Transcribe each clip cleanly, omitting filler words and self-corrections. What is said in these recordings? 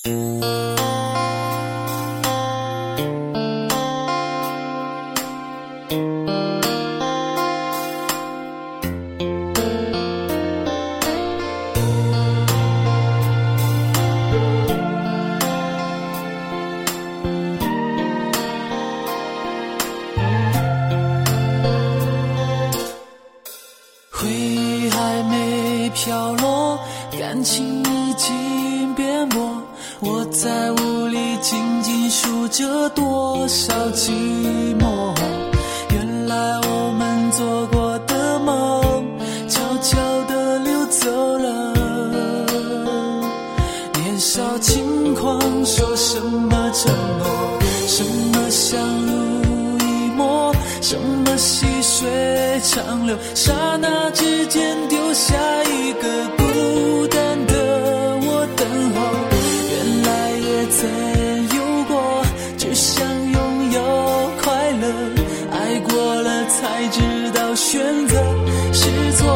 回忆还没飘落，感情已经变薄，我在雾里静静数着多少寂寞。原来我们做过的梦悄悄地溜走了，年少轻狂，说什么承诺，什么相濡以沫，什么细水长流，刹那之间丢下一个孤单的我等候。原来也曾有过，只想拥有快乐，爱过了才知道选择是错。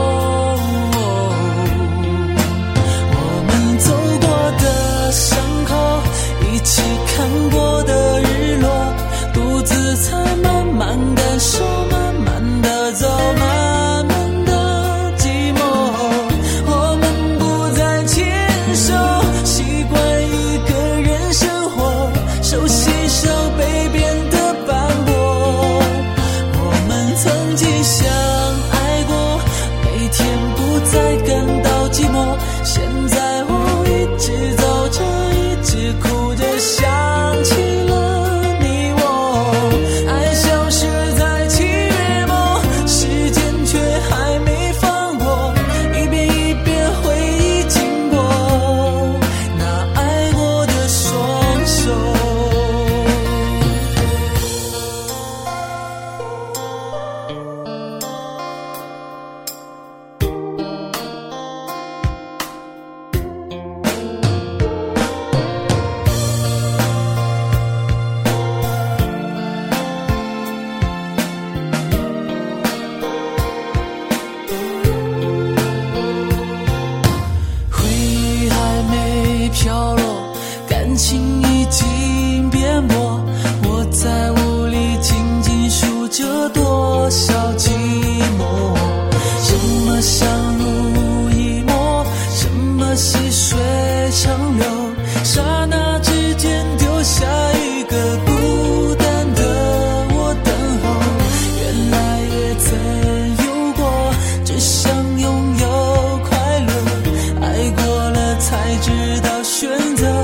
我们走过的伤口，一起看过的日落，独自才慢慢感受，慢慢的走，慢慢的寂寞。我们不再牵手，习惯一个人生活，手牵手被变得斑驳。我们曾经相爱过，每天不再感到寂寞。现在我一直走着，一直哭着，想起了你我，爱消失在七月末，时间却还没放过，一遍一遍回忆经过那爱过的双手。回忆还没飘落，感情已经变薄，我在雾里静静数着多少寂寞。什么相濡以沫，什么细水长流，刹那之间丢下一个孤单的我等候。原来也曾有过，只想拥有快乐，爱过了才知道选择